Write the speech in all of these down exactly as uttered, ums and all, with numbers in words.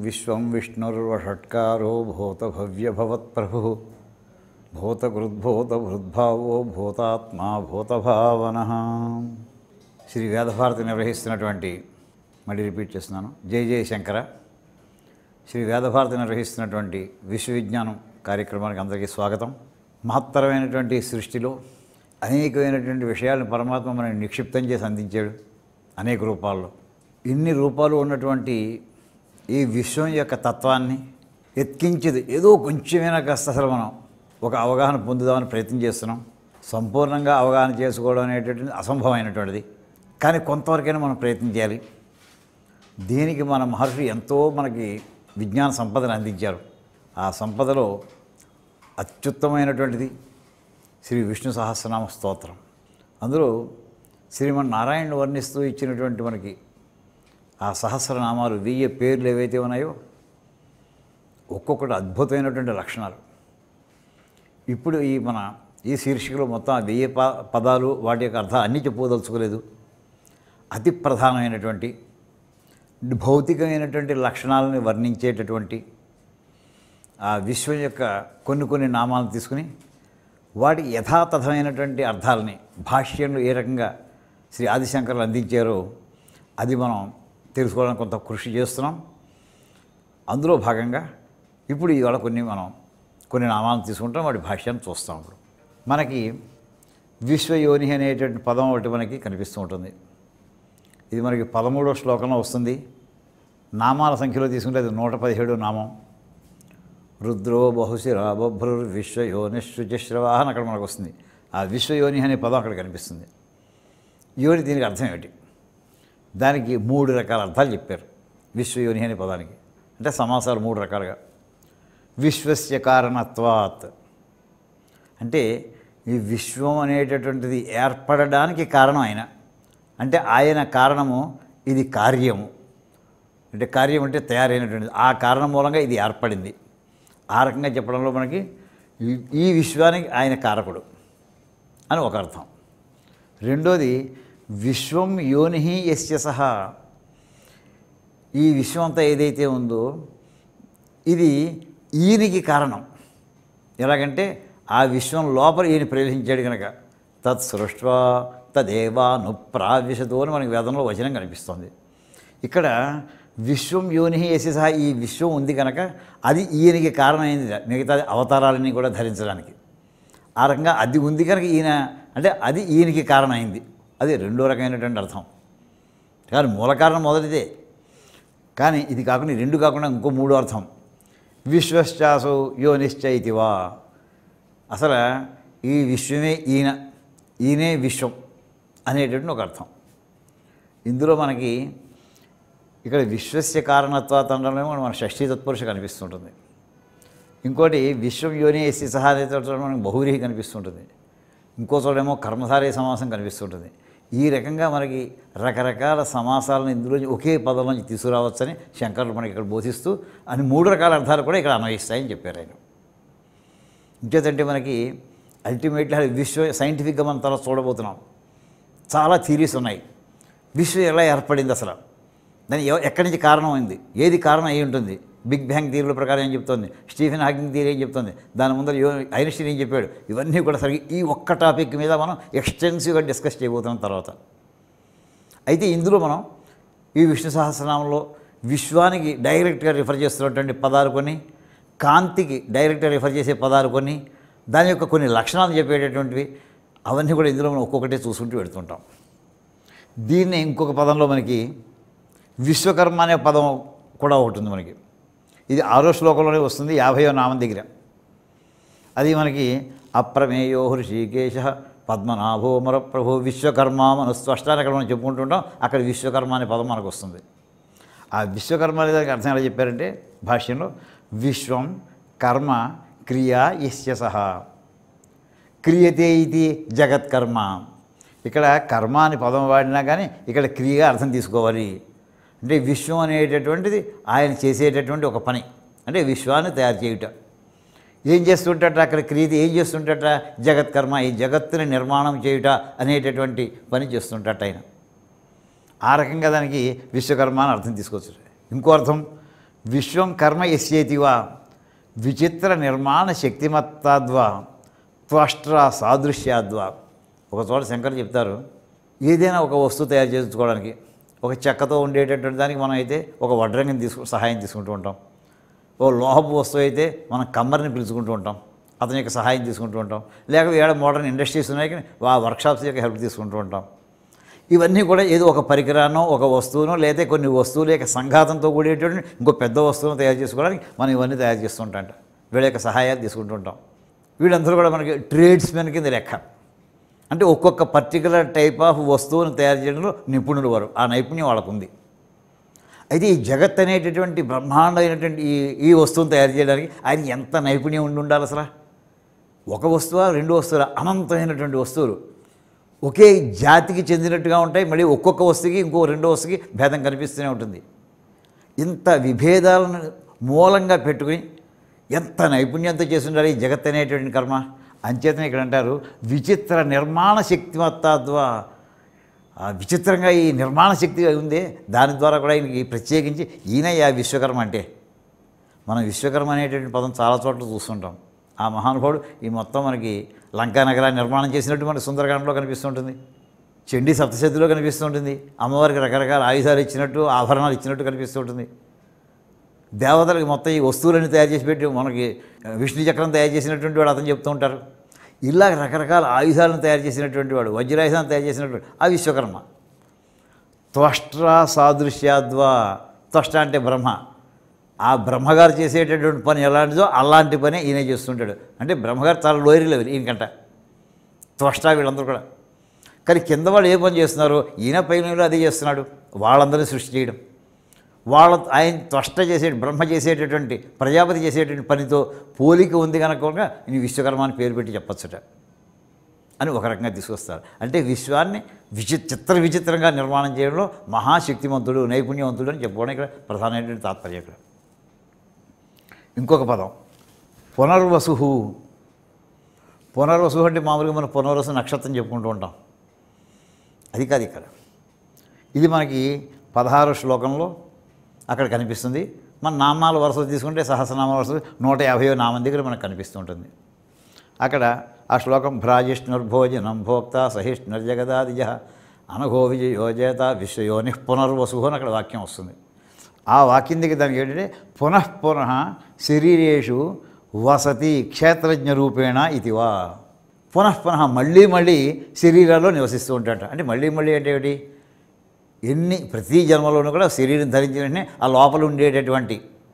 విశ్వం విష్ణుర్వషట్కారో భూతభవ్యభవత్ప్రభుః భూతకృద్భూతభృద్భావో భూతాత్మా భూతభావనః. శ్రీ వేదభారతి నిర్వహిస్తున్నటువంటి, మళ్ళీ రిపీట్ చేస్తున్నాను, జై జయ శంకర. శ్రీ వేదభారతి నిర్వహిస్తున్నటువంటి విశ్వవిజ్ఞానం కార్యక్రమానికి అందరికీ స్వాగతం. మహత్తరమైనటువంటి సృష్టిలో అనేకమైనటువంటి విషయాలను పరమాత్మ మనకి నిక్షిప్తం చేసి అందించాడు అనేక రూపాల్లో. ఇన్ని రూపాలు ఉన్నటువంటి ఈ విశ్వం యొక్క తత్వాన్ని ఎత్కించేది ఏదో కొంచెమైనా కాస్త అసలు మనం ఒక అవగాహన పొందుదామని ప్రయత్నం చేస్తున్నాం. సంపూర్ణంగా అవగాహన చేసుకోవడం అనేటటువంటిది అసంభవమైనటువంటిది, కానీ కొంతవరకైనా మనం ప్రయత్నం చేయాలి. దీనికి మన మహర్షి ఎంతో మనకి విజ్ఞాన సంపదను అందించారు. ఆ సంపదలో అత్యుత్తమైనటువంటిది శ్రీ విష్ణు సహస్రనామ స్తోత్రం. అందులో శ్రీమన్నారాయణుడు వర్ణిస్తూ ఇచ్చినటువంటి మనకి ఆ సహస్రనామాలు, వెయ్యి పేర్లు ఏవైతే ఉన్నాయో ఒక్కొక్కటి అద్భుతమైనటువంటి లక్షణాలు. ఇప్పుడు ఈ మన ఈ శీర్షికలో మొత్తం ఆ వెయ్యి ప పదాలు వాటి యొక్క అర్థాలు అన్నీ చెప్పుకోదలుచుకోలేదు. అతి ప్రధానమైనటువంటి భౌతికమైనటువంటి లక్షణాలను వర్ణించేటటువంటి ఆ విశ్వం యొక్క కొన్ని కొన్ని నామాలను తీసుకుని వాటి యథాతథమైనటువంటి అర్థాలని భాష్యంలో ఏ రకంగా శ్రీ ఆదిశంకరులు అందించారో అది మనం తెలుసుకోవడానికి కొంత కృషి చేస్తున్నాం. అందులో భాగంగా ఇప్పుడు ఇవాళ కొన్ని మనం కొన్ని నామాలను తీసుకుంటాం, వాటి భాష్యాన్ని చూస్తాం. ఇప్పుడు మనకి విశ్వయోని అనేటువంటి పదం ఒకటి మనకి కనిపిస్తూ ఉంటుంది. ఇది మనకి పదమూడో శ్లోకంలో వస్తుంది. నామాల సంఖ్యలో తీసుకుంటే అది నూట పదిహేడో నామం. రుద్రో బహుశిరా బభ్రుర్ విశ్వయోని శుచిశ్రవా అని అక్కడ మనకు వస్తుంది. ఆ విశ్వయోని అనే పదం అక్కడ కనిపిస్తుంది. యోని దీనికి అర్థం ఏమిటి? దానికి మూడు రకాల అర్థాలు చెప్పారు విశ్వయోని అనే పదానికి. అంటే సమాసాలు మూడు రకాలుగా. విశ్వస్య కారణత్వాత్ అంటే ఈ విశ్వం అనేటటువంటిది ఏర్పడడానికి కారణం ఆయన, అంటే ఆయన కారణము, ఇది కార్యము. అంటే కార్యం అంటే తయారైనటువంటిది, ఆ కారణం మూలంగా ఇది ఏర్పడింది. ఆ రకంగా చెప్పడంలో మనకి ఈ విశ్వానికి ఆయన కారకుడు అని ఒక అర్థం. రెండోది విశ్వం యోని యస్య సహ, ఈ విశ్వం అంతా ఏదైతే ఉందో ఇది ఈయనకి కారణం. ఎలాగంటే ఆ విశ్వం లోపల ఈయన ప్రవేశించాడు కనుక తత్ సృష్ట్వా తదేవాను ప్రావిశతో అని మనకి వేదంలో వచనం కనిపిస్తుంది. ఇక్కడ విశ్వం యోని యస్య సహ, ఈ విశ్వం ఉంది కనుక అది ఈయనకి కారణమైంది, మిగతా అవతారాలని కూడా ధరించడానికి. ఆ రకంగా అది ఉంది కనుక ఈయన, అంటే అది ఈయనకి కారణమైంది. అది రెండో రకమైనటువంటి అర్థం. కానీ మూల కారణం మొదటిదే, కానీ ఇది కాకుండా రెండు కాకుండా ఇంకో మూడో అర్థం. విశ్వశ్చాసు యోనిశ్చైతివా, అసలు ఈ విశ్వమే ఈయన, ఈయనే విశ్వం అనేటటువంటి ఒక అర్థం. ఇందులో మనకి ఇక్కడ విశ్వస్య కారణత్వాత్ అనడంలో మన షష్ఠీ తత్పురుష కనిపిస్తుంటుంది. ఇంకోటి విశ్వం యోని యస్య సహా అనే చోట మనకి బహువ్రీహి కనిపిస్తుంటుంది. ఇంకో చోటేమో కర్మధారయ సమాసం కనిపిస్తుంటుంది. ఈ రకంగా మనకి రకరకాల సమాసాలను ఇందులో ఒకే పదంలోంచి తీసుకురావచ్చని శంకరులు మనకి ఇక్కడ బోధిస్తూ అని మూడు రకాల అర్థాలు కూడా ఇక్కడ అన్వయిస్తాయని చెప్పారు ఆయన. ఇంకేదంటే మనకి అల్టిమేట్లీ అది విశ్వ సైంటిఫిక్గా మనం తర్వాత చూడబోతున్నాం. చాలా థీరీస్ ఉన్నాయి. విశ్వం ఎలా ఏర్పడింది, అసలు దాని ఎక్కడి నుంచి కారణం అయింది, ఏది కారణం అయి ఉంటుంది. బిగ్ బ్యాంగ్ థియరీల ప్రకారం ఏం చెప్తుంది, స్టీఫెన్ హాకింగ్ థియరీ ఏం చెప్తుంది, దాని ముందర ఐన్స్టీన్ ఏం చెప్పాడు, ఇవన్నీ కూడా సరిగ్గా ఈ ఒక్క టాపిక్ మీద మనం ఎక్స్టెన్సివ్గా డిస్కస్ చేయబోతున్నాం తర్వాత. అయితే ఇందులో మనం ఈ విష్ణు సహస్రనామంలో విశ్వానికి డైరెక్ట్గా రిఫర్ చేస్తున్నటువంటి పదాలు కొన్ని, కాంతికి డైరెక్ట్గా రిఫర్ చేసే పదాలు కొన్ని, దాని యొక్క కొన్ని లక్షణాలు చెప్పేటటువంటివి, అవన్నీ కూడా ఇందులో మనం ఒక్కొక్కటే చూసుకుంటూ పెడుతుంటాం. దీన్ని ఇంకొక పదంలో మనకి విశ్వకర్మ అనే పదం కూడా ఒకటి ఉంది మనకి. ఇది ఆరో శ్లోకంలోనే వస్తుంది, యాభైవ నామం దగ్గర. అది మనకి అప్రమేయో హృషికేశ పద్మనాభో మరప్రభో విశ్వకర్మ మన స్పష్టాన్ని అక్కడ మనం చెప్పుకుంటుంటాం. అక్కడ విశ్వకర్మ అనే పదం మనకు వస్తుంది. ఆ విశ్వకర్మ అనే దానికి అర్థం ఎలా చెప్పారంటే భాష్యంలో విశ్వం కర్మ క్రియా యస్య సహా క్రియతే ఇది జగత్కర్మ. ఇక్కడ కర్మ అని పదం వాడినా కానీ ఇక్కడ క్రియగా అర్థం తీసుకోవాలి. అంటే విశ్వం అనేటటువంటిది ఆయన చేసేటటువంటి ఒక పని, అంటే విశ్వాన్ని తయారు చేయుట. ఏం చేస్తుంటట అక్కడ క్రియ, ఏం చేస్తుంటట జగత్కర్మ, ఈ జగత్తుని నిర్మాణం చేయుట అనేటటువంటి పని చేస్తుంటట ఆయన. ఆ రకంగా దానికి విశ్వకర్మ అని అర్థం తీసుకోవచ్చు. ఇంకో అర్థం విశ్వం కర్మ యస్యేతివా విచిత్ర నిర్మాణ శక్తిమత్తాద్వా త్వష్ట్ర సాదృశ్యాద్వా. ఒక చోట శంకర్ చెప్తారు, ఏదైనా ఒక వస్తువు తయారు చేసుకోవడానికి ఒక చెక్కతో ఉండేటటువంటి దానికి మనం అయితే ఒక వడ్రంగిని తీసుకు సహాయం తీసుకుంటూ ఉంటాం. ఓ లోహపు వస్తువు అయితే మనం కమ్మరిని పిలుచుకుంటూ ఉంటాం, అతని యొక్క సహాయం తీసుకుంటూ ఉంటాం. లేకపోతే ఏడ మోడర్న్ ఇండస్ట్రీస్ ఉన్నాయి కానీ ఆ వర్క్షాప్స్ యొక్క హెల్ప్ తీసుకుంటూ ఉంటాం. ఇవన్నీ కూడా ఏదో ఒక పరికరానో ఒక వస్తువునో లేదా కొన్ని వస్తువుల యొక్క సంఘాతంతో కూడేటువంటి ఇంకో పెద్ద వస్తువును తయారు చేసుకోవడానికి మనం ఇవన్నీ తయారు చేస్తుంటాం. వీళ్ళ యొక్క సహాయాలు తీసుకుంటూ ఉంటాం. వీళ్ళందరూ కూడా మనకి ట్రేడ్స్మెన్ కింద లెక్క. అంటే ఒక్కొక్క పర్టికులర్ టైప్ ఆఫ్ వస్తువును తయారు చేయడంలో నిపుణులు వారు, ఆ నైపుణ్యం వాళ్ళకు ఉంది. అయితే ఈ జగత్ అనేటటువంటి బ్రహ్మాండమైనటువంటి ఈ ఈ వస్తువును తయారు చేయడానికి ఆయన ఎంత నైపుణ్యం ఉండి ఉండాలి అసలు. ఒక వస్తువు రెండు వస్తువులు, అనంతమైనటువంటి వస్తువులు ఒకే జాతికి చెందినట్టుగా ఉంటాయి. మళ్ళీ ఒక్కొక్క వస్తువుకి ఇంకో రెండో వస్తువుకి భేదం కనిపిస్తూనే ఉంటుంది. ఇంత విభేదాలను మూలంగా పెట్టుకుని ఎంత నైపుణ్యంతో చేసి ఉండాలి ఈ జగత్ అనేటువంటి కర్మ. అంచేతనే ఇక్కడ అంటారు విచిత్ర నిర్మాణ శక్తిమత్తాద్వా. ఆ విచిత్రంగా ఈ నిర్మాణ శక్తి ఉందే, దాని ద్వారా కూడా ఈయనకి ప్రత్యేకించి ఈయన ఆ విశ్వకర్మ అంటే. మనం విశ్వకర్మ అనేటువంటి పదం చాలా చోట్ల చూస్తుంటాం. ఆ మహానుభావుడు ఈ మొత్తం మనకి లంకా నగరాన్ని నిర్మాణం చేసినట్టు మనకి సుందరకాండలో కనిపిస్తుంటుంది, చండీ సప్తశతిలో కనిపిస్తుంటుంది, అమ్మవారికి రకరకాల ఆయుధాలు ఇచ్చినట్టు ఆభరణాలు ఇచ్చినట్టు కనిపిస్తుంటుంది. దేవతలకి మొత్తం ఈ వస్తువులన్నీ తయారు చేసి పెట్టి మనకి విష్ణు చక్రం తయారు చేసినటువంటి వాడు అతను చెప్తూ ఉంటారు. ఇలా రకరకాల ఆయుధాలను తయారు చేసినటువంటి వాడు, వజ్రాయుధాలను తయారు చేసినటువంటి ఆ విశ్వకర్మ. త్వష్ట్ర సాదృశ్యాద్వా. త్వష్ట అంటే బ్రహ్మ. ఆ బ్రహ్మగారు చేసేటటువంటి పని ఎలాంటిదో అలాంటి పని ఈయన చేస్తుంటాడు. అంటే బ్రహ్మగారు చాలా లోయర్ లెవెల్ ఈయనకంట. త్వష్ట వీళ్ళందరూ కూడా. కానీ కింద వాళ్ళు ఏ పని చేస్తున్నారో ఈయన పైన అదే చేస్తున్నాడు. వాళ్ళందరినీ సృష్టి చేయడం, వాళ్ళ ఆయన త్వష్ట చేసే బ్రహ్మ చేసేటటువంటి ప్రజాపతి చేసేటువంటి పనితో పోలిక ఉంది కనుక ఈ విశ్వకర్మ అని పేరు పెట్టి చెప్పచ్చుట అని ఒక రకంగా తీసుకొస్తారు. అంటే విశ్వాన్ని విచి చిత్ర విచిత్రంగా నిర్మాణం చేయడంలో మహాశక్తిమంతుడు నైపుణ్యవంతుడు అని చెప్పుకోవడం ఇక్కడ ప్రధానమైనటువంటి తాత్పర్యం. ఇక్కడ ఇంకొక పదం పునర్వసు. పునర్వసు అంటే మామూలుగా మనం పునర్వసు నక్షత్రం చెప్పుకుంటూ ఉంటాం, అది కాదు ఇక్కడ. ఇది మనకి పదహారు శ్లోకంలో అక్కడ కనిపిస్తుంది. మన నామాల వరుస తీసుకుంటే సహస్రనామాల వరుస నూట యాభైవ నామం దగ్గర మనకు కనిపిస్తుంటుంది. అక్కడ ఆ శ్లోకం భ్రాజిష్ణుర్భోజనం భోక్త సహిష్ణుర్జగదాదిజ అనఘో విజయోజేత విశ్వయోని పునర్వసు అని అక్కడ వాక్యం వస్తుంది. ఆ వాక్యం దగ్గర దానికి ఏంటంటే పునః పునః శరీరేషు వసతి క్షేత్రజ్ఞ రూపేణ ఇతివా. పునః పునః మళ్ళీ మళ్ళీ శరీరాల్లో నివసిస్తూ ఉంటాడట. అంటే మళ్ళీ మళ్ళీ అంటే ఏమిటి, ఎన్ని ప్రతి జన్మలోనూ కూడా శరీరం ధరించిన వెంటనే ఆ లోపల ఉండేటటువంటి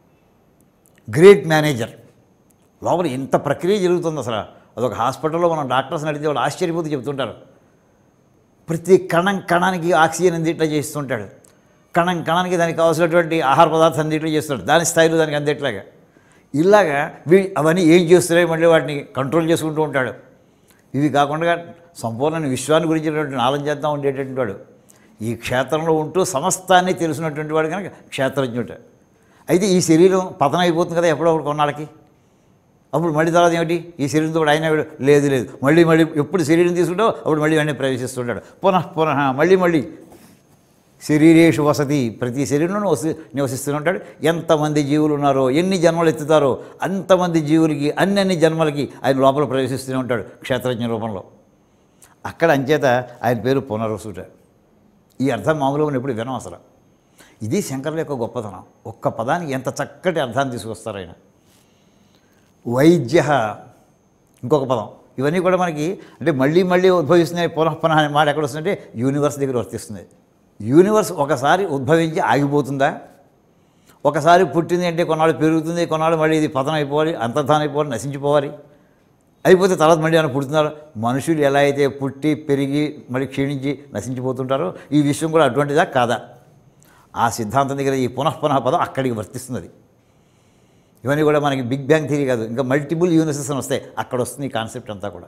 గ్రేట్ మేనేజర్ లోపల ఇంత ప్రక్రియ జరుగుతుంది అసలు. అదొక హాస్పిటల్లో మనం డాక్టర్స్ని అడిగితే వాళ్ళు ఆశ్చర్యపోతూ చెప్తుంటారు. ప్రతి కణం కణానికి ఆక్సిజన్ అందిట్లా చేస్తుంటాడు, కణం కణానికి దానికి కావాల్సినటువంటి ఆహార పదార్థం అందిట్లా చేస్తాడు, దాని స్థాయిలో దానికి అందేట్లాగా. ఇలాగా వీ అవన్నీ ఏం చేస్తున్నాయి మళ్ళీ వాటిని కంట్రోల్ చేసుకుంటూ ఉంటాడు. ఇవి కాకుండా సంపూర్ణ విశ్వాన్ని గురించినటువంటి నాలెడ్జ్ చేద్దాం ఉండేటటువంటి వాడు. ఈ క్షేత్రంలో ఉంటూ సమస్తాన్ని తెలిసినటువంటి వాడు కనుక క్షేత్రజ్ఞుడు. అయితే ఈ శరీరం పతనం అయిపోతుంది కదా ఎప్పుడో ఒకటి కొన్నాళ్ళకి. అప్పుడు మళ్ళీ తర్వాత ఏమిటి, ఈ శరీరంతో కూడా ఆయన లేదు లేదు మళ్ళీ మళ్ళీ ఎప్పుడు శరీరం తీసుకుంటావు అప్పుడు మళ్ళీ వెంటనే ప్రవేశిస్తుంటాడు. పునః పునః మళ్ళీ మళ్ళీ శరీరేషు వసతి, ప్రతి శరీరంలోనూ వసి నివసిస్తూనే ఉంటాడు. ఎంతమంది జీవులు ఉన్నారో ఎన్ని జన్మలు ఎత్తుతారో అంతమంది జీవులకి అన్ని అన్ని జన్మలకి ఆయన లోపల ప్రవేశిస్తూనే ఉంటాడు క్షేత్రజ్ఞ రూపంలో. అక్కడ అంచేత ఆయన పేరు పునర్వసుట. ఈ అర్థం మామూలుగా ఎప్పుడు వినం అసలు. ఇది శంకరుల యొక్క గొప్పతనం. ఒక్క పదానికి ఎంత చక్కటి అర్థాన్ని తీసుకొస్తారు ఆయన. వైద్య ఇంకొక పదం. ఇవన్నీ కూడా మనకి అంటే మళ్ళీ మళ్ళీ ఉద్భవిస్తున్నాయి. పునః పునః అనే మాట ఎక్కడ వస్తుందంటే యూనివర్స్ దగ్గర వర్తిస్తుంది. యూనివర్స్ ఒకసారి ఉద్భవించి ఆగిపోతుందా? ఒకసారి పుట్టింది అంటే కొన్నాళ్ళు పెరుగుతుంది, కొన్నాళ్ళు మళ్ళీ ఇది పతనం అయిపోవాలి, అంతర్ధానం అయిపోవాలి, నశించిపోవాలి. అయిపోతే తర్వాత మళ్ళీ ఏమైనా పుడుతున్నారు. మనుషులు ఎలా అయితే పుట్టి పెరిగి మళ్ళీ క్షీణించి నశించిపోతుంటారో ఈ విషయం కూడా అటువంటిదా కాదా? ఆ సిద్ధాంతం దగ్గర ఈ పునః పునః పదం అక్కడికి వర్తిస్తుంది. ఇవన్నీ కూడా మనకి బిగ్ బ్యాంగ్ థియరీ కాదు, ఇంకా మల్టిపుల్ యూనివర్సెస్ అని వస్తాయి, అక్కడ వస్తుంది ఈ కాన్సెప్ట్ అంతా కూడా.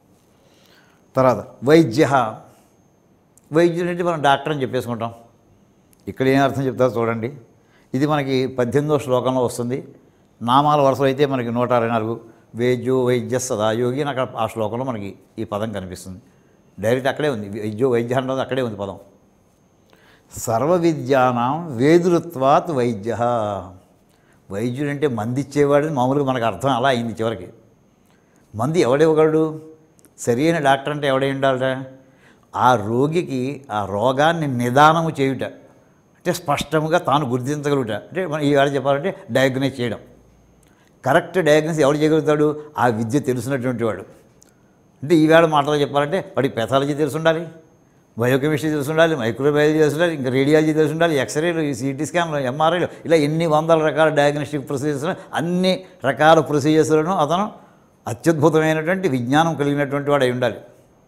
తర్వాత వైద్య. వైద్యుడు అంటే మనం డాక్టర్ అని చెప్పేసుకుంటాం. ఇక్కడ ఏం అర్థం చెప్తారో చూడండి. ఇది మనకి పద్దెనిమిదో శ్లోకంలో వస్తుంది. నామాల వరుసలో అయితే మనకి నూట అరవై నాలుగు వైద్యో వైద్య సదాయోగి అని అక్కడ ఆ శ్లోకంలో మనకి ఈ పదం కనిపిస్తుంది. డైరెక్ట్ అక్కడే ఉంది. వైద్యో వైద్య అన్నది అక్కడే ఉంది పదం. సర్వ విద్యానాం వేదురుత్వాత్ వైద్య. వైద్యుడు అంటే మంది ఇచ్చేవాడు మామూలుగా మనకు అర్థం అలా అయింది చివరికి. మంది ఎవడివ్వగలడు? సరి అయిన డాక్టర్ అంటే ఎవడై ఉండాలట? ఆ రోగికి ఆ రోగాన్ని నిదానము చేయుట, అంటే స్పష్టంగా తాను గుర్తించగలుగుట, అంటే మనం ఈవేళ చెప్పాలంటే డయాగ్నైజ్ చేయడం. కరెక్ట్ డయాగ్నోస్ ఎవడు చేయగలుగుతాడు? ఆ విద్య తెలిసినటువంటి వాడు. అంటే ఈవేళ మాటలు చెప్పాలంటే వాడికి పెథాలజీ తెలిసి ఉండాలి, బయోకెమిస్ట్రీ తెలిసి ఉండాలి, మైక్రోబయాలజీ తెలిసి ఉండాలి, ఇంకా రేడియాలజీ తెలిసి ఉండాలి, ఎక్స్రేలు, సిటీ స్కాన్లు, ఎంఆర్ఐలు, ఇలా ఎన్ని వందల రకాల డయాగ్నోస్టిక్ ప్రొసీజర్స్, అన్ని రకాల ప్రొసీజర్స్లను అతను అత్యద్భుతమైనటువంటి విజ్ఞానం కలిగినటువంటి వాడు అయి ఉండాలి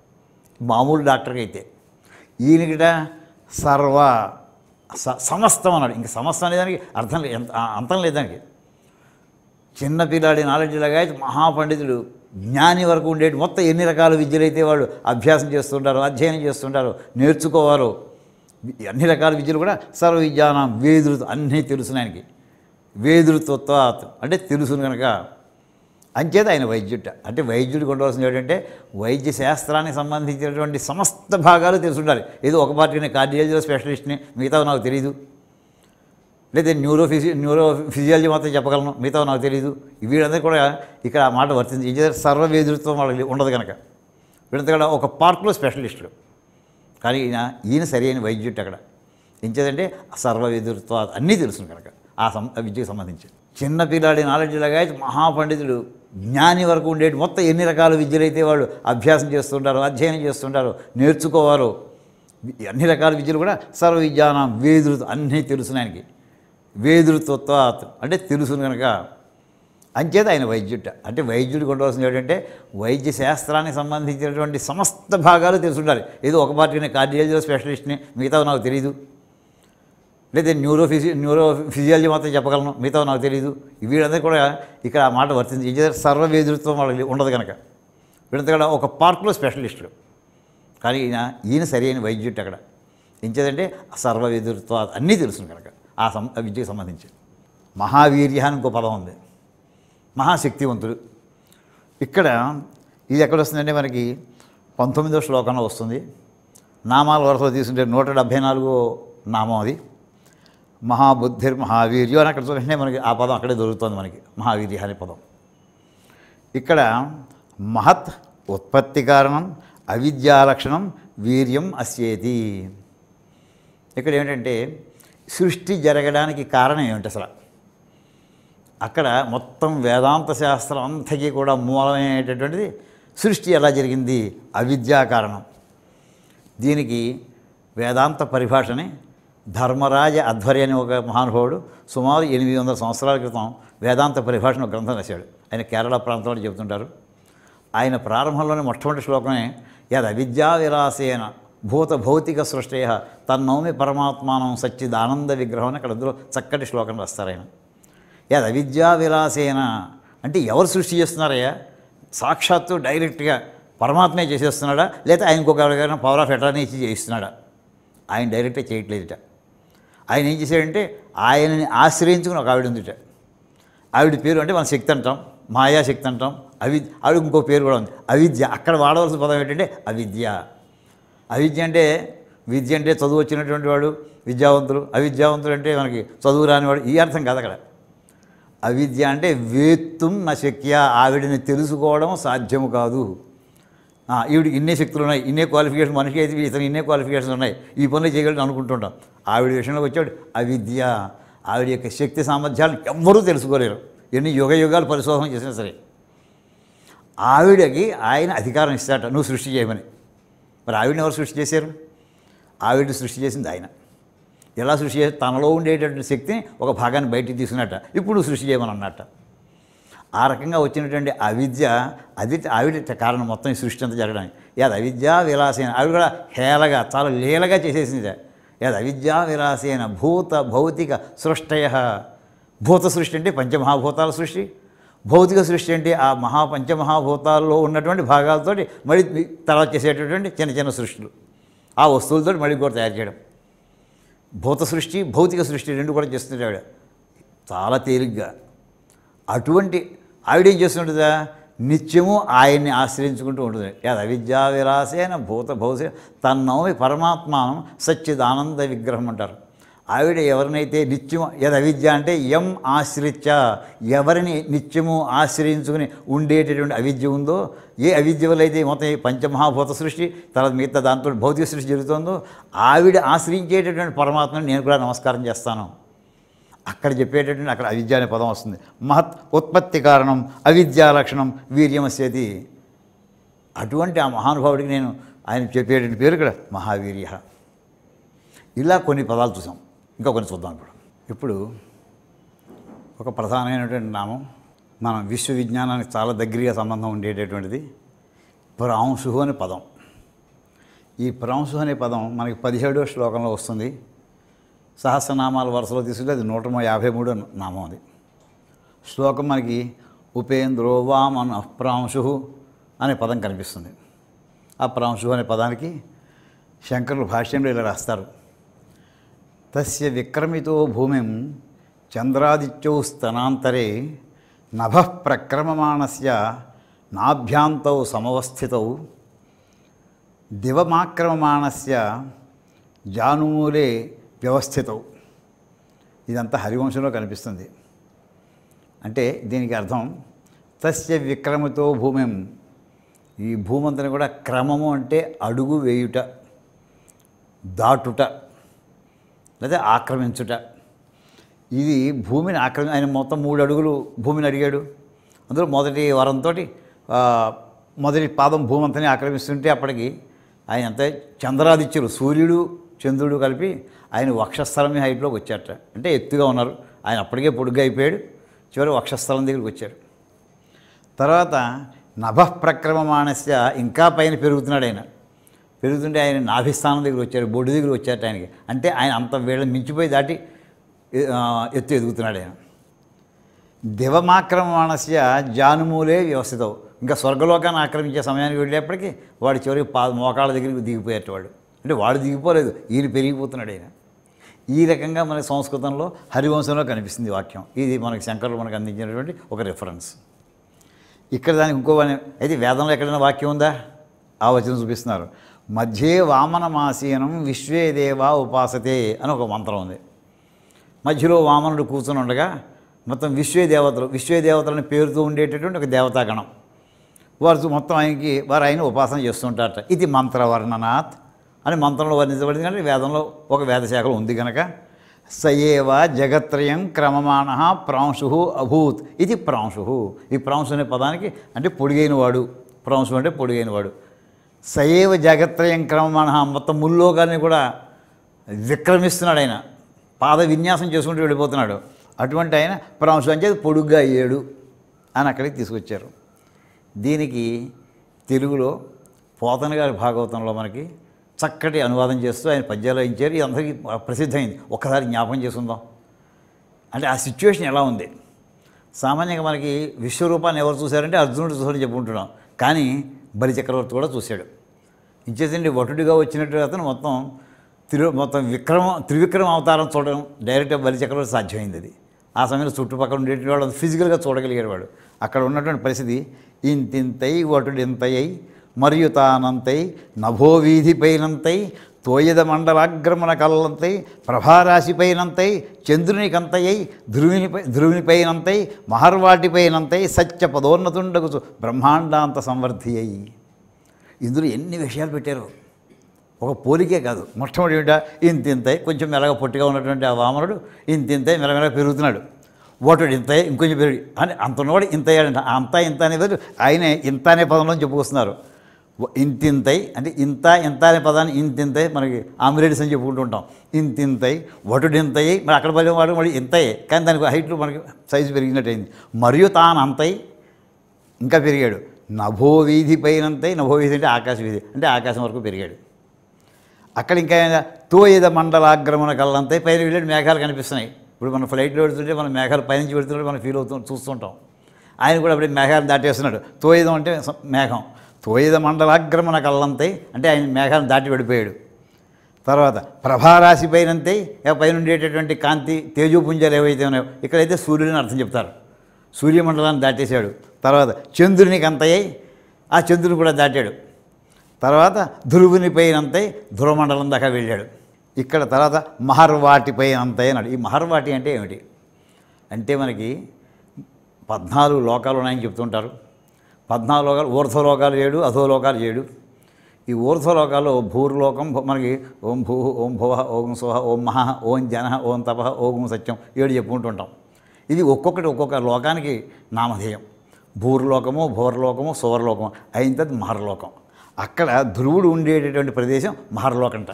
మామూలు డాక్టర్కి అయితే. ఈయనకిట సర్వ స సమస్తం అన్నాడు. ఇంక సమస్తం అనేదానికి అర్థం లేదు, అంతం లేదు దానికి. చిన్న పిల్లాడి నాలెడ్జ్ లాగా మహాపండితుడు జ్ఞాని వరకు ఉండేటి మొత్తం ఎన్ని రకాల విద్యలైతే వాళ్ళు అభ్యాసం చేస్తుంటారో, అధ్యయనం చేస్తుంటారో, నేర్చుకోవాలో, అన్ని రకాల విద్యలు కూడా సర్వ విజ్ఞానం వేదృత అన్నీ తెలుసును ఆయనకి. వేదృతత్వాత్ అంటే తెలుసును కనుక అంచేత ఆయన వైద్యుట. అంటే వైద్యుడికి ఉండవలసింది ఏంటంటే వైద్య శాస్త్రానికి సంబంధించినటువంటి సమస్త భాగాలు తెలిసి ఉండాలి. ఏదో ఒక పార్టీని కార్డియాలజీలో స్పెషలిస్ట్ని, మిగతా నాకు తెలియదు, లేదా న్యూరో ఫిజి న్యూరో ఫిజియాలజీ మాత్రం చెప్పగలను, మిగతా నాకు తెలియదు. వీళ్ళందరూ కూడా ఇక్కడ ఆ మాట వర్తించి ఇది సర్వవేదృత్వం వాళ్ళకి ఉండదు కనుక వీళ్ళంతా కూడా ఒక పార్ట్లో స్పెషలిస్టులు. కానీ ఈయన ఈయన సరి అయిన వైద్యుడు అక్కడ. ఏం చేదంటే సర్వవేదృత్వం అన్నీ తెలుసును కనుక ఆ సం విద్యకు సంబంధించి. చిన్న పిల్లాడి నాలెడ్జ్ లాగా మహాపండితుడు జ్ఞాని వరకు ఉండేటి మొత్తం ఎన్ని రకాల విద్యలైతే వాళ్ళు అభ్యాసం చేస్తుంటారో, అధ్యయనం చేస్తుంటారో, నేర్చుకోవాలో, అన్ని రకాల విద్యలు కూడా సర్వ విజ్ఞానం వేదృత అన్నీ తెలుసును ఆయనకి. వేదృతత్వాత్ అంటే తెలుసును కనుక అంచేత ఆయన వైద్యుట. అంటే వైద్యుడికి ఉండవలసింది ఏంటంటే వైద్య శాస్త్రానికి సంబంధించినటువంటి సమస్త భాగాలు తెలిసి ఉండాలి. ఏదో ఒక పార్టీని కార్డియాలజీలో స్పెషలిస్ట్ని, మిగతా నాకు తెలియదు, లేదా న్యూరో ఫిజి న్యూరో ఫిజియాలజీ మాత్రం చెప్పగలను, మిగతా నాకు తెలియదు. వీళ్ళందరూ కూడా ఇక్కడ ఆ మాట వర్తించి ఇది సర్వవేదృత్వం వాళ్ళకి ఉండదు కనుక వీళ్ళంతా కూడా ఒక పార్ట్లో స్పెషలిస్టులు. కానీ ఈయన ఈయన సరి అయిన వైద్యుడు అక్కడ. ఏం చేదంటే సర్వవేదృత్వం అన్నీ తెలుసును కనుక ఆ సం విద్యకు సంబంధించి. మహావీర్య అని ఇంకో పదం ఉంది, మహాశక్తివంతుడు. ఇక్కడ ఇది ఎక్కడ వస్తుందంటే మనకి పంతొమ్మిదో శ్లోకంలో వస్తుంది. నామాల వరుసలో తీసుకుంటే నూట డెబ్భై నాలుగో నామం అది. మహాబుద్ధిర్ మహావీర్యం అని అక్కడ చూస్తే మనకి ఆ పదం అక్కడే దొరుకుతుంది మనకి, మహావీర్య అనే పదం. ఇక్కడ మహత్ ఉత్పత్తి కారణం, అవిద్యాలక్షణం, వీర్యం అస్యేతి. ఇక్కడ ఏమిటంటే సృష్టి జరగడానికి కారణం ఏమిటి అసలు? అక్కడ మొత్తం వేదాంత శాస్త్రం అంతకీ కూడా మూలమైనటువంటిది సృష్టి ఎలా జరిగింది? అవిద్యా కారణం. దీనికి వేదాంత పరిభాషని ధర్మరాజ అధ్వర్య అని ఒక మహానుభావుడు సుమారు ఎనిమిది వందల సంవత్సరాల క్రితం వేదాంత పరిభాషను ఒక గ్రంథం రాశాడు. ఆయన కేరళ ప్రాంతంలో చెబుతుంటారు. ఆయన ప్రారంభంలోనే మొట్టమొదటి శ్లోకమే యద్ అవిద్యా విలాసేన భూత భౌతిక సృష్టయ తన్నౌమి పరమాత్మానం సచ్చిదానంద విగ్రహం అని అక్కడ అందులో చక్కటి శ్లోకం రాస్తారు ఆయన. యద్ అవిద్యా విలాసేన అంటే ఎవరు సృష్టి చేస్తున్నారయ్యా? సాక్షాత్తు డైరెక్ట్గా పరమాత్మే చేసేస్తున్నాడా, లేదా ఆయన ఇంకొక ఎవరికైనా పవర్ ఆఫ్ అటార్నీ ఇచ్చి చేయిస్తున్నాడా? ఆయన డైరెక్ట్గా చేయట్లేదుట. ఆయన ఏం చేశాడంటే ఆయనని ఆశ్రయించుకుని ఒక ఆవిడ ఉందిట. ఆవిడ పేరు అంటే మన శక్తి అంటాం, మాయాశక్తి అంటాం, అవి ఆవిడ ఇంకో పేరు కూడా ఉంది అవిద్య. అక్కడ వాడవలసిన పదం ఏంటంటే అవిద్య. అవిద్య అంటే విద్య అంటే చదువు వచ్చినటువంటి వాడు విద్యావంతులు, అవిద్యావంతులు అంటే మనకి చదువు రానివాడు, ఈ అర్థం కాదు అక్కడ. అవిద్య అంటే వేత్తుం న శక్య, ఆవిడని తెలుసుకోవడం సాధ్యము కాదు. ఈవిడికి ఇన్నే శక్తులు ఉన్నాయి, ఇన్నే క్వాలిఫికేషన్, మనిషికి అయితే ఇతను ఇన్నే క్వాలిఫికేషన్స్ ఉన్నాయి, ఈ పనులు చేయగలని అనుకుంటుంటాం. ఆవిడ విషయంలోకి వచ్చాడు అవిద్య. ఆవిడ యొక్క శక్తి సామర్థ్యాలను ఎవ్వరూ తెలుసుకోలేరు, ఎన్ని యుగ యుగాలు పరిశోధన చేసినా సరే. ఆవిడకి ఆయన అధికారం ఇస్తాట నువ్వు సృష్టి చేయమని. మరి ఆవిడని ఎవరు సృష్టి చేశారు? ఆవిడ సృష్టి చేసింది ఆయన. ఎలా సృష్టి చేసి తనలో ఉండేటటువంటి శక్తిని ఒక భాగాన్ని బయటికి తీసుకున్నట్ట, ఇప్పుడు సృష్టి చేయమని అన్నట్ట. ఆ రకంగా వచ్చినటువంటి అవిద్య అది ఆవిడ కారణం మొత్తం ఈ సృష్టి అంతా జరగడానికి. యాది అవిద్యా విలాసేన, ఆవిడ కూడా హేళగా చాలా లీలగా చేసేసింది. యాది అవిద్యా విలాసేన భూత భౌతిక సృష్టయ. భూత సృష్టి అంటే పంచమహాభూతాల సృష్టి, భౌతిక సృష్టి అంటే ఆ మహా పంచమహాభూతాల్లో ఉన్నటువంటి భాగాలతోటి మళ్ళీ తర్వాత చేసేటటువంటి చిన్న చిన్న సృష్టిలు, ఆ వస్తువులతో మళ్ళీ కూడా తయారు చేయడం. భూత సృష్టి భౌతిక సృష్టి రెండు కూడా చేస్తుంది ఆవిడ చాలా తేలిగ్గా. అటువంటి ఆవిడ ఏం చేస్తుంటుందా? నిత్యము ఆయన్ని ఆశ్రయించుకుంటూ ఉంటుంది. యాది అవిద్యా విలాసేన భూత భౌతిక తన్నౌమి పరమాత్మానం సచ్చిదానంద విగ్రహం అంటారు. ఆవిడ ఎవరినైతే నిత్యం యద్ అవిద్య అంటే ఎం ఆశ్రిత్య, ఎవరిని నిత్యము ఆశ్రయించుకుని ఉండేటటువంటి అవిద్య ఉందో, ఏ అవిద్య వల్ల అయితే మొత్తం ఈ పంచమహాభూత సృష్టి తర్వాత మిగతా దాంతో భౌతిక సృష్టి జరుగుతుందో ఆవిడ ఆశ్రయించేటటువంటి పరమాత్మని నేను కూడా నమస్కారం చేస్తాను. అక్కడ చెప్పేటటువంటి అక్కడ అవిద్య అనే పదం వస్తుంది. మహత్ ఉత్పత్తి కారణం అవిద్యా లక్షణం వీర్యమస్యతి. అటువంటి ఆ మహానుభావుడికి నేను ఆయన చెప్పేటువంటి పేరు ఇక్కడ మహావీర్య. ఇలా కొన్ని పదాలు చూసాం, ఇంకా కొన్ని చూద్దాం. ఇప్పుడు ఇప్పుడు ఒక ప్రధానమైనటువంటి నామం మనం విశ్వవిజ్ఞానానికి చాలా దగ్గరగా సంబంధం ఉండేటటువంటిది ప్రాంశు అనే పదం. ఈ ప్రాంశు అనే పదం మనకి పదిహేడవ శ్లోకంలో వస్తుంది. సహస్రనామాల వరుసలో తీసుకుంటే అది నూట యాభై మూడో నామం. అది శ్లోకం మనకి ఉపేంద్రో వామన ప్రాంశు అనే పదం కనిపిస్తుంది. ఆ ప్రాంశు అనే పదానికి శంకరులు భాష్యంలో ఇలా రాస్తారు. తస్య విక్రమితో భూమిం చంద్రాదిత్యౌ స్తనాంతరే నభః ప్రక్రమమాణస్య నాభ్యాంతౌ సమవస్థితౌ దివమాక్రమమాణస్య జానుమూలే వ్యవస్థితౌ. ఇదంతా హరివంశంలో కనిపిస్తుంది. అంటే దీనికి అర్థం తస్య విక్రమితో భూమిం, ఈ భూమంతని కూడా క్రమము అంటే అడుగు వేయుట, దాటుట లేదా ఆక్రమించుట. ఇది భూమిని ఆక్రమి ఆయన మొత్తం మూడు అడుగులు భూమిని అడిగాడు. అందులో మొదటి వరంతో మొదటి పాదం భూమంతని ఆక్రమిస్తుంటే అప్పటికి ఆయన అంతే చంద్రాదిత్యులు సూర్యుడు చంద్రుడు కలిపి ఆయన వక్షస్థలం హైట్లోకి వచ్చారట. అంటే ఎత్తుగా ఉన్నారు ఆయన. అప్పటికే పొడుగ్గా అయిపోయాడు. చివరి వక్షస్థలం దగ్గరికి వచ్చారు. తర్వాత నభః ప్రక్రమమాణస్య, ఇంకా పైన పెరుగుతున్నాడు ఆయన. పెరుగుతుంటే ఆయన నాభిస్థానం దగ్గర వచ్చారు, బొడ్డు దగ్గర వచ్చారట ఆయనకి. అంటే ఆయన అంత వీళ్ళని మించిపోయి దాటి ఎత్తు ఎదుగుతున్నాడు ఆయన. దివమాక్రమమాణస్య జానుమూలే వ్యవస్థితం, ఇంకా స్వర్గలోకాన్ని ఆక్రమించే సమయానికి వెళ్ళేప్పటికీ వాడు చివరికి పా మోకాళ్ళ దగ్గరికి దిగిపోయేట వాడు. అంటే వాడు దిగిపోలేదు, ఈయన పెరిగిపోతున్నాడు ఆయన. ఈ రకంగా మనకి సంస్కృతంలో హరివంశంలో కనిపిస్తుంది వాక్యం. ఇది మనకి శంకరులు మనకు అందించినటువంటి ఒక రిఫరెన్స్. ఇక్కడ దానికి ఇంకో అయితే వేదంలో ఎక్కడైనా వాక్యం ఉందా? ఆ వచనం చూపిస్తున్నారు. మధ్యే వామనమాసీనం విశ్వే దేవా ఉపాసతే అని ఒక మంత్రం ఉంది. మధ్యలో వామనుడు కూర్చొని ఉండగా మొత్తం విశ్వే దేవతలు, విశ్వే దేవతలని పేరుతో ఉండేటటువంటి ఒక దేవతాగణం వారు మొత్తం ఆయనకి వారు ఆయన ఉపాసన చేస్తుంటారట. ఇది మంత్రవర్ణనాథ్ అని మంత్రంలో వర్ణించబడింది. కానీ వేదంలో ఒక వేదశాఖలో ఉంది కనుక సయేవ జగత్రయం క్రమమాణ ప్రాంశు అభూత్ ఇది ప్రాంశు. ఈ ప్రాంశు అనే పదానికి అంటే పొడిగైన వాడు, ప్రాంశు అంటే పొడిగైన వాడు. సయేవ జగత్రయం క్రమమాణ, మొత్తం ముల్లోకాన్ని కూడా విక్రమిస్తున్నాడు ఆయన, పాద విన్యాసం చేసుకుంటూ వెళ్ళిపోతున్నాడు. అటువంటి ఆయన ప్రాంశు అంటే పొడుగ్గా అయ్యాడు అని అక్కడికి తీసుకొచ్చారు. దీనికి తెలుగులో పోతన గారి భాగవతంలో మనకి చక్కటి అనువాదం చేస్తూ ఆయన పద్యాలు ఇచ్చారు. ఇది అందరికీ ప్రసిద్ధమైంది. ఒక్కసారి జ్ఞాపకం చేసుకుందాం. అంటే ఆ సిచ్యువేషన్ ఎలా ఉంది. సామాన్యంగా మనకి విశ్వరూపాన్ని ఎవరు చూశారంటే అర్జునుడు చూసాడని చెప్పుకుంటున్నాం. కానీ బలిచక్రవర్తి కూడా చూశాడు. ఇచ్చేసండి వటుడిగా వచ్చినట్టు అతను మొత్తం త్రి మొత్తం విక్రమ త్రివిక్రమ అవతారం చూడడం డైరెక్ట్గా బలిచక్రవర్తి సాధ్యమైంది. అది ఆ సమయంలో చుట్టుపక్కల ఉండేటువంటి వాడు ఫిజికల్గా చూడగలిగాడు వాడు. అక్కడ ఉన్నటువంటి పరిస్థితి ఇంతింతై వటుడింతై మరియు తానంతై నభో వీధిపైనంతై తోయద మండలాగ్రమణ కల్లంతై ప్రభారాశిపైనంతై చంద్రునికంతయ్యై ధ్రువునిపై ధ్రువునిపైనంతై మహర్వాటిపైనంతై సత్య పదోన్నతుండగు బ్రహ్మాండాంత సంవర్ధి అయి. ఇందులో ఎన్ని విషయాలు పెట్టారు. ఒక పోలికే కాదు. మొట్టమొదటి ఇంతింతై కొంచెం మెల్లగా పొట్టిగా ఉన్నటువంటి ఆ వామనుడు ఇంతింతై మెల్లమెల్లగా పెరుగుతున్నాడు. ఓటుడు ఇంత ఇంకొంచెం పెరిగి అని అంత ఉన్నవాడు ఇంత అయ్యాడంట. అంత ఇంత అనేది ఆయనే ఇంత అనే పదంలో చెప్పుకొస్తున్నారు. ఇంతింతై అంటే ఇంత ఇంత అనే పదాన్ని ఇంతింతై మనకి ఆమ్రేడ్స్ అని చెప్పుకుంటూ ఉంటాం. ఇంతింతై వటుడింతయ్యి మరి అక్కడ పడిన వాడు మళ్ళీ ఇంతయ్యే, కానీ దానికి హైట్లో మనకి సైజు పెరిగినట్టు అయింది. మరియు తాను అంతై ఇంకా పెరిగాడు. నభో వీధి పైనంతై, నభో వీధి అంటే ఆకాశ వీధి అంటే ఆకాశం వరకు పెరిగాడు. అక్కడ ఇంకా తోయద మండలాగ్రమణ కల్లంతై పైన వెళ్ళి మేఘాలు కనిపిస్తున్నాయి. ఇప్పుడు మనం ఫ్లైట్లో వెళుతుంటే మనం మేఘాలు పైనుంచి వెళుతుంటే మనం ఫీల్ అవుతూ చూస్తుంటాం. ఆయన కూడా అప్పుడే మేఘాలు దాటేస్తున్నాడు. తోయదం అంటే మేఘం. తోయద మండలాగ్రమణ కల్లంతై అంటే ఆయన మేఘాలను దాటి వెళ్ళిపోయాడు. తర్వాత ప్రభారాశి పైనంతై పైన ఉండేటటువంటి కాంతి తేజోపుంజాలు ఏవైతే ఉన్నాయో ఇక్కడైతే సూర్యుడిని అర్థం చెప్తారు. సూర్యమండలాన్ని దాటేశాడు. తర్వాత చంద్రునికి అంతయ్యి ఆ చంద్రుని కూడా దాటాడు. తర్వాత ధ్రువుని పైనంతై ధ్రువమండలం దాకా వెళ్ళాడు. ఇక్కడ తర్వాత మహర్వాటిపై అంతే అన్నాడు. ఈ మహర్వాటి అంటే ఏమిటి అంటే మనకి పద్నాలుగు లోకాలు ఉన్నాయని చెప్తుంటారు. పద్నాలుగు లోకాలు ఊర్ధ్వలోకాలు ఏడు, అధోలోకాలు ఏడు. ఈ ఊర్ధ్వలోకాల్లో భూర్లోకం మనకి ఓం భూ ఓం భువ ఓం స్వహ ఓం మహ ఓం జన ఓం తప ఓం సత్యం ఏడు చెప్పుకుంటుంటాం. ఇది ఒక్కొక్కటి ఒక్కొక్క లోకానికి నామధేయం. భూర్లోకము భువర్లోకము సువర్లోకము అయిన తర్వాత మహర్లోకం. అక్కడ ధ్రువుడు ఉండేటటువంటి ప్రదేశం మహర్లోకంట.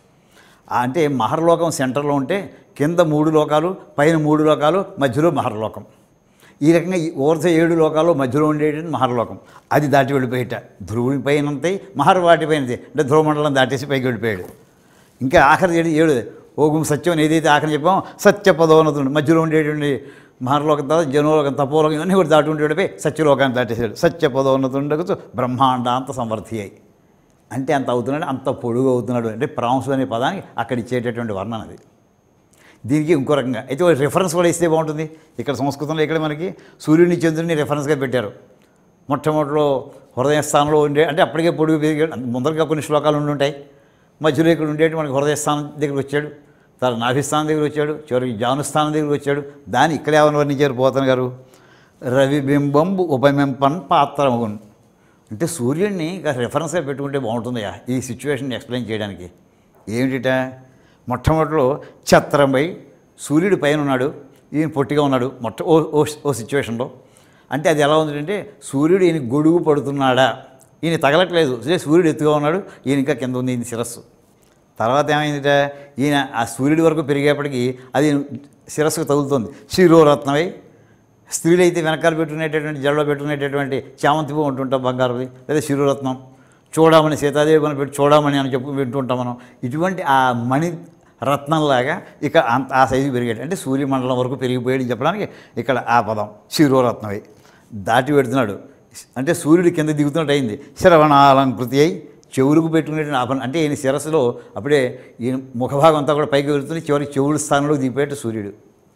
అంటే మహర్లోకం సెంటర్లో ఉంటే కింద మూడు లోకాలు, పైన మూడు లోకాలు, మధ్యలో మహర్లోకం. ఈ రకంగా ఈ ఊర్ధ్వ ఏడు లోకాలు మధ్యలో ఉండేటువంటి మహర్లోకం. అది దాటి వెళ్ళిపోయేట ధ్రువుడి పైనంతే మహర్వాటి పైనది అంటే ధ్రువమండలం దాటేసి పైకి వెళ్ళిపోయాడు. ఇంకా ఆఖరి ఏడు ఏడు ఓగుం సత్యం అని ఏదైతే ఆఖరి చెప్పామో సత్యపదోన్నతుడు మధ్యలో ఉండేటువంటి మహర్లోకం తర్వాత జనోలోకం తపోలోకం ఇవన్నీ కూడా దాటి ఉండి వెళ్ళిపోయి సత్యలోకాన్ని దాటేసాడు. సత్యపదోన్నతుండకు బ్రహ్మాండాంత సమర్థి అయి అంటే అంత అవుతున్నాడు, అంత పొడుగు అవుతున్నాడు అంటే ప్రాంశు అనే పదానికి అక్కడ ఇచ్చేటటువంటి వర్ణన అది. దీనికి ఇంకో రకంగా అయితే రిఫరెన్స్ కూడా ఇస్తే బాగుంటుంది. ఇక్కడ సంస్కృతంలో ఇక్కడ మనకి సూర్యుని చంద్రుని రెఫరెన్స్గా పెట్టారు. మొట్టమొదటిలో హృదయ స్థానంలో ఉండే అంటే అప్పటికే పొడుగు పెరిగాడు. ముందరగా కొన్ని శ్లోకాలు ఉండి ఉంటాయి. మధ్యలో ఇక్కడ ఉండేటి మనకి హృదయ స్థానం దగ్గరికి వచ్చాడు, తర్వాత నాభిస్థానం దగ్గర వచ్చాడు, చివరికి జానుస్థానం దగ్గరికి వచ్చాడు. దాన్ని ఇక్కడ ఏమని వర్ణించారు పోతన గారు? రవిబింబంబు ఉపమెంపన్ పాత్రముగున్ అంటే సూర్యుడిని రెఫరెన్స్గా పెట్టుకుంటే బాగుంటుందయా ఈ సిచ్యువేషన్ ఎక్స్ప్లెయిన్ చేయడానికి. ఏమిటిట? మొట్టమొదటిలో ఛత్రంపై సూర్యుడి పైన ఉన్నాడు, ఈయన పొట్టిగా ఉన్నాడు మొట్ట ఓ ఓ సిచ్యువేషన్లో. అంటే అది ఎలా ఉందంటే సూర్యుడు ఈయన గొడుగు పడుతున్నాడా, ఈయన తగలట్లేదు, సూర్యుడు ఎత్తుగా ఉన్నాడు, ఈయన ఇంకా కింద ఉంది ఈయన శిరస్సు. తర్వాత ఏమైందిట? ఈయన ఆ సూర్యుడి వరకు పెరిగేపటికి అది శిరస్సుకు తగులుతుంది. శిరోరత్నమై స్త్రీలైతే వెనకాల పెట్టుకునేటటువంటి జడలో పెట్టుకునేటటువంటి చామంతి పువ్వు ఉంటుంటాం బంగారుది, లేదా శిరోరత్నం. చూడమని సీతాదేవి మనం పెట్టి చూడమని అని చెప్పి వింటుంటాం మనం. ఇటువంటి ఆ మణి రత్నంలాగా ఇక అంత ఆ సైజు పెరిగాడు అంటే సూర్యమండలం వరకు పెరిగిపోయాడు చెప్పడానికి ఇక్కడ ఆ పదం శిరోరత్నమై దాటి పెడుతున్నాడు. అంటే సూర్యుడు కింద దిగుతున్నట్టు అయింది. శ్రవణాలంకృతి అయి చెవులకు పెట్టుకునేటువంటి ఆభరణం అంటే ఈయన శిరస్సులో అప్పుడే ఈయన ముఖభాగం అంతా కూడా పైకి వెళుతుంది, చివరికి చెవుల స్థానంలో దిగిపోయాడు సూర్యుడు.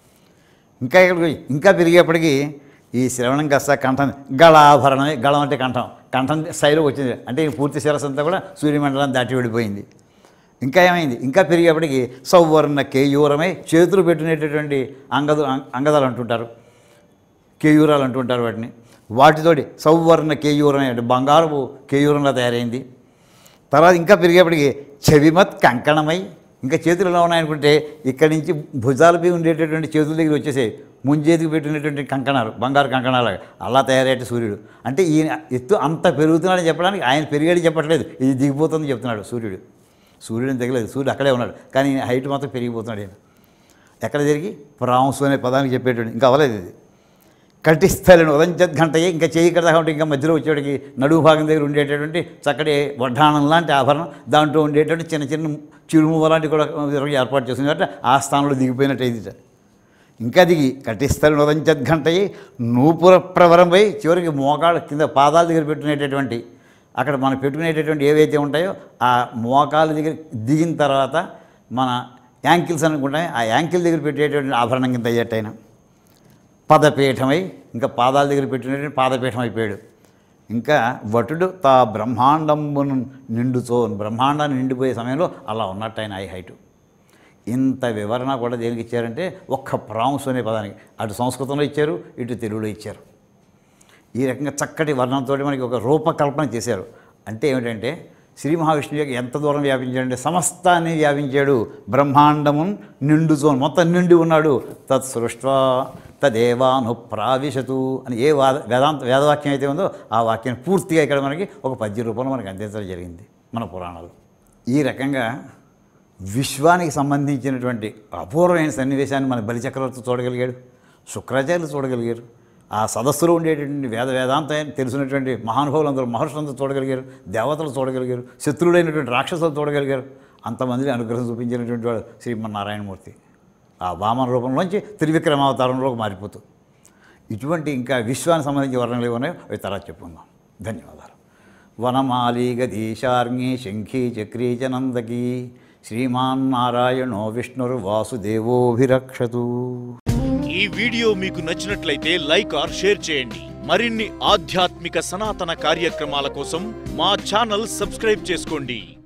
ఇంకా ఇక్కడ ఇంకా పెరిగేప్పటికీ ఈ శ్రవణం కాస్త కంఠం గళాభరణమే, గళం అంటే కంఠం, కంఠం స్థాయిలో వచ్చింది అంటే ఈ పూర్తి శిరస్సు అంతా కూడా సూర్యమండలం దాటి వెళ్ళిపోయింది. ఇంకా ఏమైంది? ఇంకా పెరిగేప్పటికీ సౌవర్ణ కేయూరమై చేతులు పెట్టుకునేటటువంటి అంగదు అంగదాలు అంటుంటారు, కేయూరాలు అంటుంటారు వాటిని. వాటితోటి సౌవర్ణ కేయూరమే అంటే బంగారపు కేయూరంగా తయారైంది. తర్వాత ఇంకా పెరిగేప్పటికీ చెవిమత్ కంకణమై ఇంకా చేతులు ఎలా ఉన్నాయనుకుంటే ఇక్కడి నుంచి భుజాలపై ఉండేటటువంటి చేతుల దగ్గర వచ్చేసే ముంజేతికి పెట్టినటువంటి కంకణాలు బంగారు కంకణాలు అలా తయారయ్యేట సూర్యుడు. అంటే ఈయన ఎత్తు అంత పెరుగుతున్నాడని చెప్పడానికి ఆయన పెరిగాడు చెప్పట్లేదు, ఇది దిగిపోతుందని చెప్తున్నాడు సూర్యుడు. సూర్యుడిని తగ్గలేదు, సూర్యుడు అక్కడే ఉన్నాడు కానీ హైట్ మాత్రం పెరిగిపోతున్నాడు. ఈయన ఎక్కడ తిరిగి ప్రాంసు అనే పదానికి చెప్పేటటువంటి ఇంకా అవ్వలేదు ఇది. కటిస్థలను ఉదంచత్ గంటయ్యే ఇంకా చేయి ఇక్కడ దాకా ఉంటే ఇంకా మధ్యలో వచ్చేటికి నడువు భాగం దగ్గర ఉండేటటువంటి చక్కటి వడ్డాణం లాంటి ఆభరణం, దాంట్లో ఉండేటువంటి చిన్న చిన్న చిరుమువ లాంటివి కూడా ఏర్పాటు చేస్తుంది కాబట్టి ఆ స్థానంలో దిగిపోయినట్టు అయింది. ఇంకా దిగి కటిస్థలను ఉదంచత్ గంటయ్యి నూపుర ప్రవరంపై చివరికి మోకాళ్ళ కింద పాదాల దగ్గర పెట్టుకునేటటువంటి అక్కడ మనం పెట్టుకునేటటువంటి ఏవైతే ఉంటాయో ఆ మోకాళ్ళ దగ్గర దిగిన తర్వాత మన యాంకిల్స్ అనుకుంటాయి, ఆ యాంకిల్ దగ్గర పెట్టేటటువంటి ఆభరణం కింద అయ్యేటైనా పదపీఠమై ఇంకా పాదాల దగ్గర పెట్టినటువంటి పాదపీఠం అయిపోయాడు. ఇంకా వటుడు తా బ్రహ్మాండమును నిండుతో బ్రహ్మాండాన్ని నిండిపోయే సమయంలో అలా ఉన్నట్టు ఆయన ఐ హైటు. ఇంత వివరణ కూడా దేనికి ఇచ్చారంటే ఒక్క ప్రాంశు అనే పదానికి. అటు సంస్కృతంలో ఇచ్చారు, ఇటు తెలుగులో ఇచ్చారు. ఈ రకంగా చక్కటి వర్ణంతో మనకి ఒక రూపకల్పన చేశారు. అంటే ఏమిటంటే శ్రీ మహావిష్ణువు యొక్క ఎంత దూరం వ్యాపించాడంటే సమస్తాన్ని వ్యాపించాడు. బ్రహ్మాండము నిండుతో మొత్తం నిండి ఉన్నాడు. తత్ సృష్ట్వా తదేవాను ప్రావిశతు అని ఏ వాద వేదాంత వేదవాక్యం అయితే ఉందో ఆ వాక్యాన్ని పూర్తిగా ఇక్కడ మనకి ఒక పద్య రూపంలో మనకి అందించడం జరిగింది మన పురాణాలు. ఈ రకంగా విశ్వానికి సంబంధించినటువంటి అపూర్వమైన సన్నివేశాన్ని మన బలిచక్రవర్తి చూడగలిగాడు, శుక్రాచార్యులు చూడగలిగారు, ఆ సదస్సులో ఉండేటటువంటి వేద వేదాంతం తెలిసినటువంటి మహానుభావులందరూ మహర్షులందరూ చూడగలిగారు, దేవతలు చూడగలిగారు, శత్రువులైనటువంటి రాక్షసులు చూడగలిగారు. అంతమందిని అనుగ్రహం చూపించినటువంటి వాడు శ్రీమన్నారాయణమూర్తి. ఆ వామన రూపంలోంచి త్రివిక్రమావతారంలోకి మారిపోతూ ఇటువంటి ఇంకా విశ్వానికి సంబంధించి వర్ణనలు ఏమన్నాయో అవి తర్వాత చెప్పుకుందాం. ధన్యవాదాలు. వనమాలి గదీశార్ఞి శంఖీ చక్రీ చ నందకీ శ్రీమాన్ నారాయణో విష్ణుర్ వాసుదేవోభిరక్షతు. ఈ వీడియో మీకు నచ్చినట్లయితే లైక్ ఆర్ షేర్ చేయండి. మరిన్ని ఆధ్యాత్మిక సనాతన కార్యక్రమాల కోసం మా ఛానల్ సబ్స్క్రైబ్ చేసుకోండి.